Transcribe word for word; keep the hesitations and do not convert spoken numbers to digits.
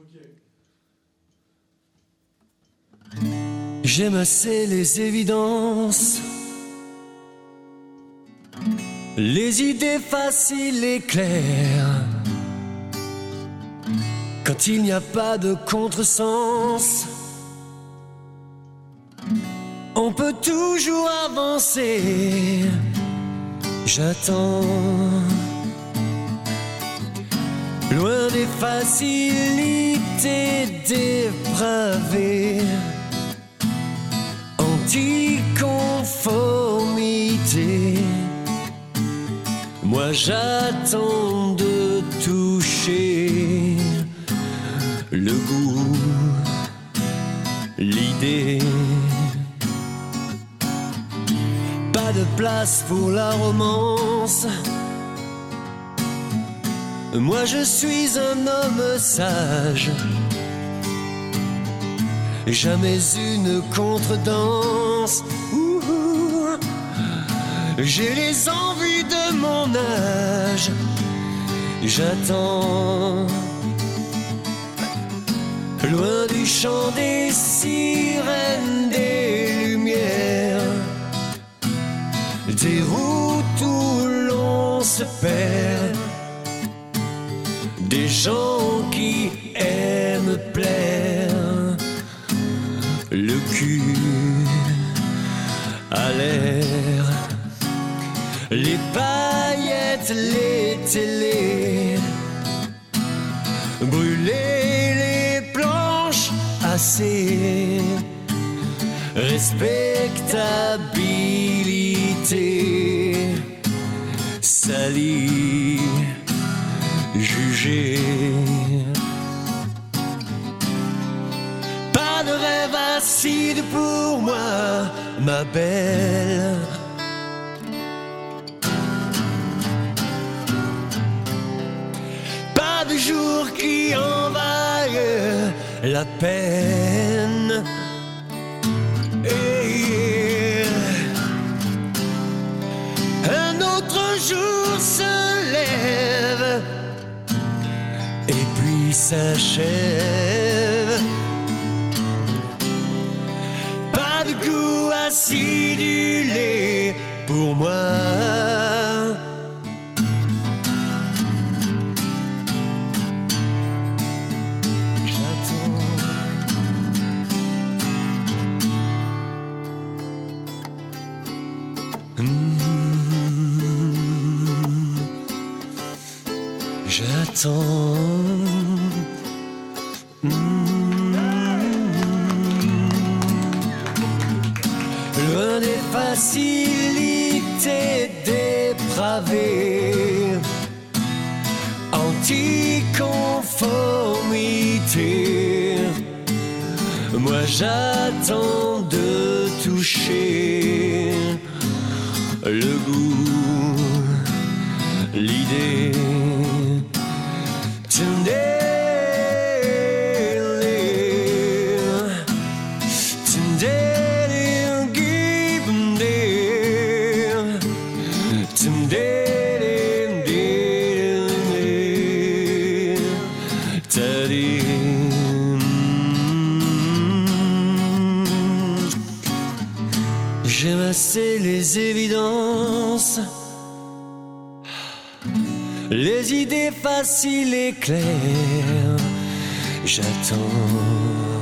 J'aime assez les évidences, les idées faciles et claires, quand il n'y a pas de contresens, on peut toujours avancer. J'attends, loin des facilités dépravées, anticonformité. Moi j'attends de toucher le goût, l'idée. Pas de place pour la romance. Moi je suis un homme sage, jamais une contredanse. Ouh, j'ai les envies de mon âge. J'attends, loin du chant des sirènes, des lumières, des routes où l'on se perd, des gens qui aiment plaire, le cul à l'air, les paillettes, les télés, brûler les planches assez, respectabilité, salie, jugée. Pas de rêve acide pour moi, ma belle. Pas de jour qui envahit la peine. Et un autre jour se lève et puis s'achève. Pas de goût acidulé pour moi. J'attends, mmh. Loin des facilités dépravées, anticonformité. Moi j'attends de toucher le goût, l'idée. J'aime assez les évidences, les idées faciles et claires. J'attends.